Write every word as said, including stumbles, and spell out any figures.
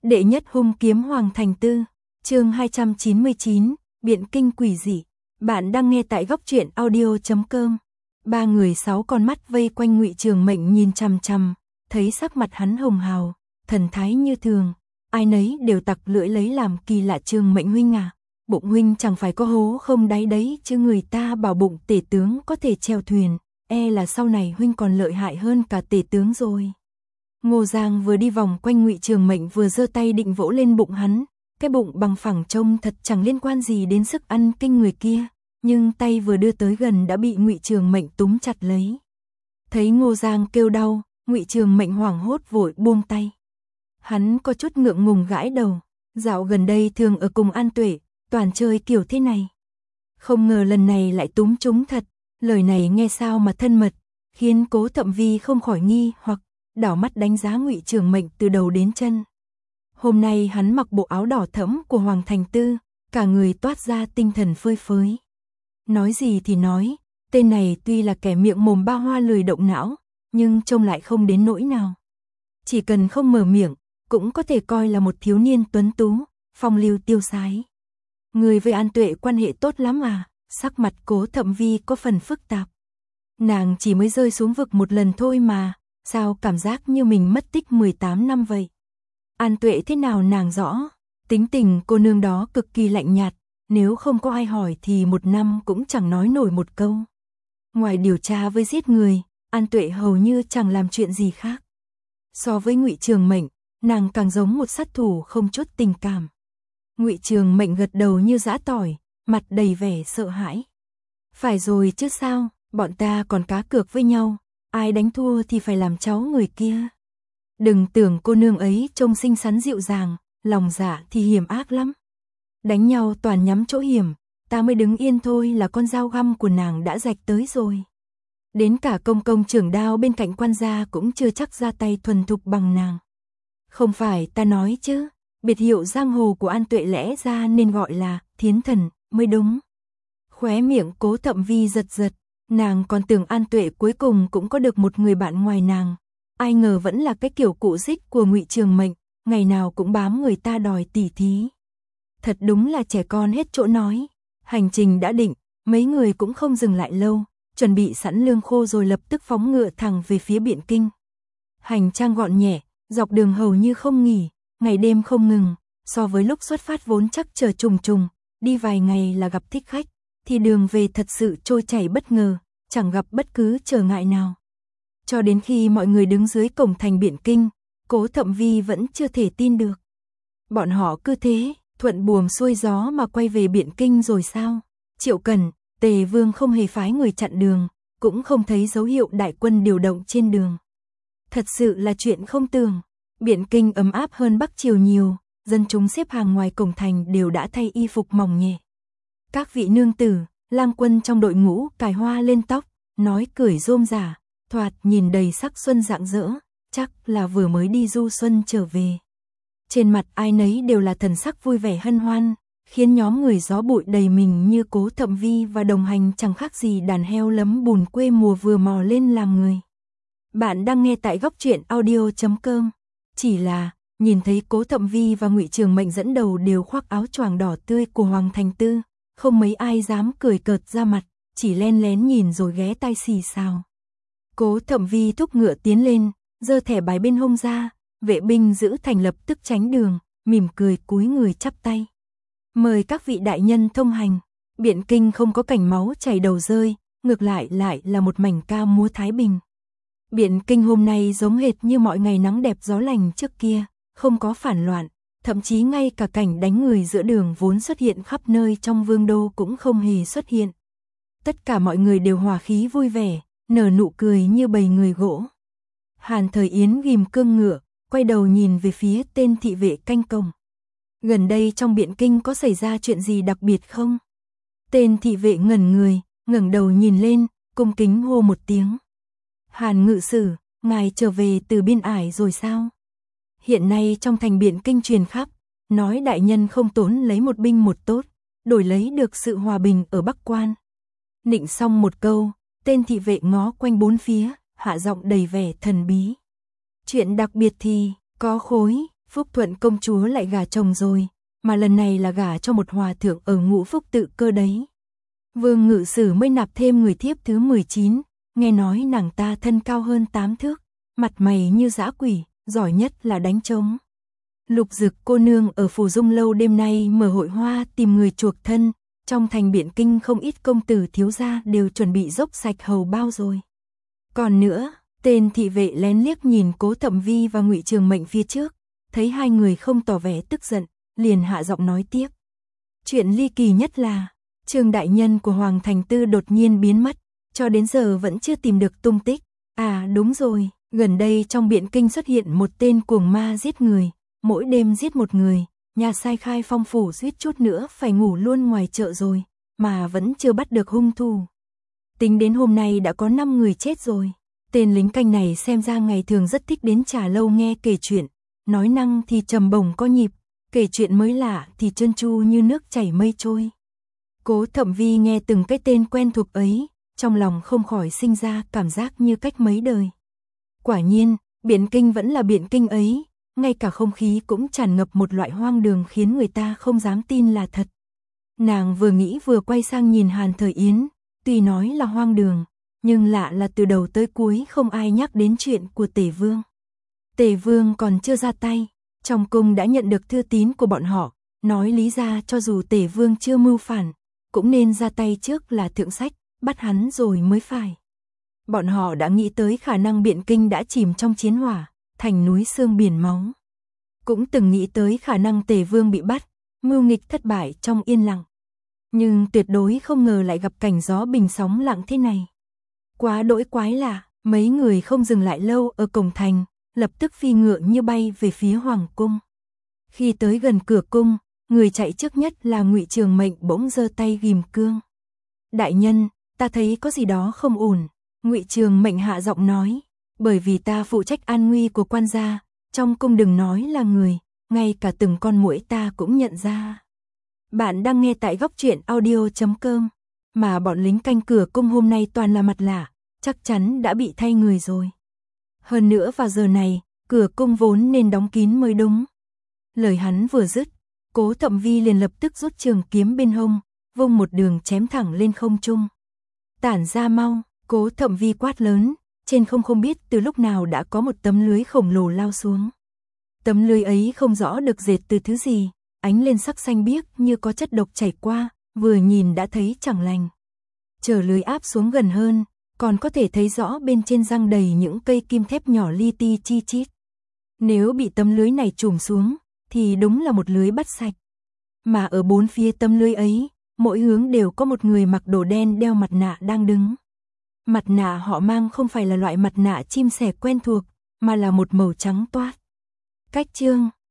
Đệ nhất hung kiếm Hoàng Thành Tư, chương hai trăm chín mươi chín, biện kinh quỷ dị. Bạn đang nghe tại góc truyện audio chấm com. Ba người sáu con mắt vây quanh Ngụy Trường Mệnh nhìn chằm chằm, thấy sắc mặt hắn hồng hào, thần thái như thường, ai nấy đều tặc lưỡi lấy làm kỳ lạ. Trường Mệnh huynh à, bụng huynh chẳng phải có hố không đáy đấy chứ, người ta bảo bụng tể tướng có thể chèo thuyền, e là sau này huynh còn lợi hại hơn cả tể tướng rồi. Ngô Giang vừa đi vòng quanh Ngụy Trường Mệnh vừa giơ tay định vỗ lên bụng hắn, cái bụng bằng phẳng trông thật chẳng liên quan gì đến sức ăn kinh người kia, nhưng tay vừa đưa tới gần đã bị Ngụy Trường Mệnh túm chặt lấy. Thấy Ngô Giang kêu đau, Ngụy Trường Mệnh hoảng hốt vội buông tay. Hắn có chút ngượng ngùng gãi đầu, dạo gần đây thường ở cùng An Tuệ, toàn chơi kiểu thế này. Không ngờ lần này lại túm trúng thật, lời này nghe sao mà thân mật, khiến Cố Thậm Vi không khỏi nghi hoặc đảo mắt đánh giá Ngụy Trường Mệnh từ đầu đến chân. Hôm nay hắn mặc bộ áo đỏ thẫm của Hoàng Thành Tư, cả người toát ra tinh thần phơi phới. Nói gì thì nói, tên này tuy là kẻ miệng mồm ba hoa lười động não, nhưng trông lại không đến nỗi nào. Chỉ cần không mở miệng, cũng có thể coi là một thiếu niên tuấn tú, phong lưu tiêu sái. Người với An Tuệ quan hệ tốt lắm à? Sắc mặt Cố Thậm Vi có phần phức tạp. Nàng chỉ mới rơi xuống vực một lần thôi mà, sao cảm giác như mình mất tích mười tám năm vậy? An Tuệ thế nào nàng rõ, tính tình cô nương đó cực kỳ lạnh nhạt, nếu không có ai hỏi thì một năm cũng chẳng nói nổi một câu. Ngoài điều tra với giết người, An Tuệ hầu như chẳng làm chuyện gì khác. So với Ngụy Trường Mệnh, nàng càng giống một sát thủ không chút tình cảm. Ngụy Trường Mệnh gật đầu như giã tỏi, mặt đầy vẻ sợ hãi. Phải rồi chứ sao, bọn ta còn cá cược với nhau, ai đánh thua thì phải làm cháu người kia. Đừng tưởng cô nương ấy trông xinh xắn dịu dàng, lòng dạ thì hiểm ác lắm. Đánh nhau toàn nhắm chỗ hiểm, ta mới đứng yên thôi là con dao găm của nàng đã rạch tới rồi. Đến cả công công trưởng đao bên cạnh quan gia cũng chưa chắc ra tay thuần thục bằng nàng. Không phải ta nói chứ, biệt hiệu giang hồ của An Tuệ lẽ ra nên gọi là Thiến Thần mới đúng. Khóe miệng Cố Thậm Vi giật giật, nàng còn tưởng An Tuệ cuối cùng cũng có được một người bạn ngoài nàng. Ai ngờ vẫn là cái kiểu cụ dích của Ngụy Trường Mệnh, ngày nào cũng bám người ta đòi tỉ thí. Thật đúng là trẻ con hết chỗ nói. Hành trình đã định, mấy người cũng không dừng lại lâu, chuẩn bị sẵn lương khô rồi lập tức phóng ngựa thẳng về phía Biện Kinh. Hành trang gọn nhẹ, dọc đường hầu như không nghỉ, ngày đêm không ngừng, so với lúc xuất phát vốn chắc chờ trùng trùng, đi vài ngày là gặp thích khách, thì đường về thật sự trôi chảy bất ngờ, chẳng gặp bất cứ trở ngại nào. Cho đến khi mọi người đứng dưới cổng thành Biện Kinh, Cố Thậm Vi vẫn chưa thể tin được. Bọn họ cứ thế, thuận buồm xuôi gió mà quay về Biện Kinh rồi sao? Triệu Cần, Tề Vương không hề phái người chặn đường, cũng không thấy dấu hiệu đại quân điều động trên đường. Thật sự là chuyện không tưởng. Biện Kinh ấm áp hơn Bắc Triều nhiều, dân chúng xếp hàng ngoài cổng thành đều đã thay y phục mỏng nhẹ. Các vị nương tử, lang quân trong đội ngũ cài hoa lên tóc, nói cười rôm rả, thoạt nhìn đầy sắc xuân rạng rỡ, chắc là vừa mới đi du xuân trở về. Trên mặt ai nấy đều là thần sắc vui vẻ hân hoan, khiến nhóm người gió bụi đầy mình như Cố Thậm Vi và đồng hành chẳng khác gì đàn heo lấm bùn quê mùa vừa mò lên làm người. Bạn đang nghe tại góc truyện audio chấm com. Chỉ là, nhìn thấy Cố Thậm Vi và Ngụy Trường Mệnh dẫn đầu đều khoác áo choàng đỏ tươi của Hoàng Thành Tư, không mấy ai dám cười cợt ra mặt, chỉ len lén nhìn rồi ghé tai xì xào. Cố Thậm Vi thúc ngựa tiến lên, giơ thẻ bài bên hông ra, vệ binh giữ thành lập tức tránh đường, mỉm cười cúi người chắp tay. Mời các vị đại nhân thông hành. Biện Kinh không có cảnh máu chảy đầu rơi, ngược lại lại là một mảnh ca múa thái bình. Biện Kinh hôm nay giống hệt như mọi ngày nắng đẹp gió lành trước kia, không có phản loạn, thậm chí ngay cả cảnh đánh người giữa đường vốn xuất hiện khắp nơi trong vương đô cũng không hề xuất hiện. Tất cả mọi người đều hòa khí vui vẻ, nở nụ cười như bầy người gỗ. Hàn Thời Yến ghim cương ngựa, quay đầu nhìn về phía tên thị vệ canh cổng. Gần đây trong Biện Kinh có xảy ra chuyện gì đặc biệt không? Tên thị vệ ngẩn người, ngẩng đầu nhìn lên, cung kính hô một tiếng. Hàn ngự sử, ngài trở về từ biên ải rồi sao? Hiện nay trong thành Biện Kinh truyền khắp, nói đại nhân không tốn lấy một binh một tốt, đổi lấy được sự hòa bình ở Bắc Quan. Nịnh xong một câu, tên thị vệ ngó quanh bốn phía, hạ giọng đầy vẻ thần bí. Chuyện đặc biệt thì, có khối, Phúc Thuận công chúa lại gả chồng rồi, mà lần này là gả cho một hòa thượng ở Ngũ Phúc tự cơ đấy. Vương Ngự Sử mới nạp thêm người thiếp thứ mười chín, nghe nói nàng ta thân cao hơn tám thước, mặt mày như dã quỷ, giỏi nhất là đánh trống. Lục Dực cô nương ở Phủ Dung lâu đêm nay mở hội hoa tìm người chuộc thân, trong thành Biện Kinh không ít công tử thiếu gia đều chuẩn bị dốc sạch hầu bao rồi. Còn nữa, tên thị vệ lén liếc nhìn Cố Thẩm Vi và Ngụy Trường Mệnh phía trước, thấy hai người không tỏ vẻ tức giận, liền hạ giọng nói tiếp. Chuyện ly kỳ nhất là, Trương đại nhân của Hoàng Thành Tư đột nhiên biến mất, cho đến giờ vẫn chưa tìm được tung tích. À đúng rồi, gần đây trong Biện Kinh xuất hiện một tên cuồng ma giết người, mỗi đêm giết một người, nhà sai Khai Phong phủ suýt chút nữa phải ngủ luôn ngoài chợ rồi, mà vẫn chưa bắt được hung thủ. Tính đến hôm nay đã có năm người chết rồi. Tên lính canh này xem ra ngày thường rất thích đến trà lâu nghe kể chuyện, nói năng thì trầm bổng có nhịp, kể chuyện mới lạ thì trơn tru như nước chảy mây trôi. Cố Thẩm Vi nghe từng cái tên quen thuộc ấy, trong lòng không khỏi sinh ra cảm giác như cách mấy đời. Quả nhiên, Biện Kinh vẫn là Biện Kinh ấy, ngay cả không khí cũng tràn ngập một loại hoang đường khiến người ta không dám tin là thật. Nàng vừa nghĩ vừa quay sang nhìn Hàn Thời Yến, tuy nói là hoang đường, nhưng lạ là từ đầu tới cuối không ai nhắc đến chuyện của Tề Vương. Tề Vương còn chưa ra tay, trong cung đã nhận được thư tín của bọn họ, nói lý ra cho dù Tề Vương chưa mưu phản, cũng nên ra tay trước là thượng sách, bắt hắn rồi mới phải. Bọn họ đã nghĩ tới khả năng Biện Kinh đã chìm trong chiến hỏa, thành núi xương biển máu. Cũng từng nghĩ tới khả năng Tề Vương bị bắt, mưu nghịch thất bại trong yên lặng. Nhưng tuyệt đối không ngờ lại gặp cảnh gió bình sóng lặng thế này. Quá đỗi quái lạ, mấy người không dừng lại lâu ở cổng thành, lập tức phi ngựa như bay về phía Hoàng cung. Khi tới gần cửa cung, người chạy trước nhất là Ngụy Trường Mệnh bỗng giơ tay ghim cương. Đại nhân, ta thấy có gì đó không ổn. Ngụy Trường Mệnh hạ giọng nói, bởi vì ta phụ trách an nguy của quan gia, trong cung đừng nói là người, ngay cả từng con muỗi ta cũng nhận ra. Bạn đang nghe tại góc truyện audio chấm com, mà bọn lính canh cửa cung hôm nay toàn là mặt lạ, chắc chắn đã bị thay người rồi. Hơn nữa vào giờ này, cửa cung vốn nên đóng kín mới đúng. Lời hắn vừa dứt, Cố Thẩm Vi liền lập tức rút trường kiếm bên hông, vung một đường chém thẳng lên không trung. Tản ra mau, Cố Thẩm Vi quát lớn, trên không không biết từ lúc nào đã có một tấm lưới khổng lồ lao xuống. Tấm lưới ấy không rõ được dệt từ thứ gì, ánh lên sắc xanh biếc như có chất độc chảy qua, vừa nhìn đã thấy chẳng lành. Chờ lưới áp xuống gần hơn, còn có thể thấy rõ bên trên răng đầy những cây kim thép nhỏ li ti chi chít. Nếu bị tấm lưới này trùm xuống, thì đúng là một lưới bắt sạch. Mà ở bốn phía tấm lưới ấy, mỗi hướng đều có một người mặc đồ đen đeo mặt nạ đang đứng. Mặt nạ họ mang không phải là loại mặt nạ chim sẻ quen thuộc, mà là một màu trắng toát. Cách chương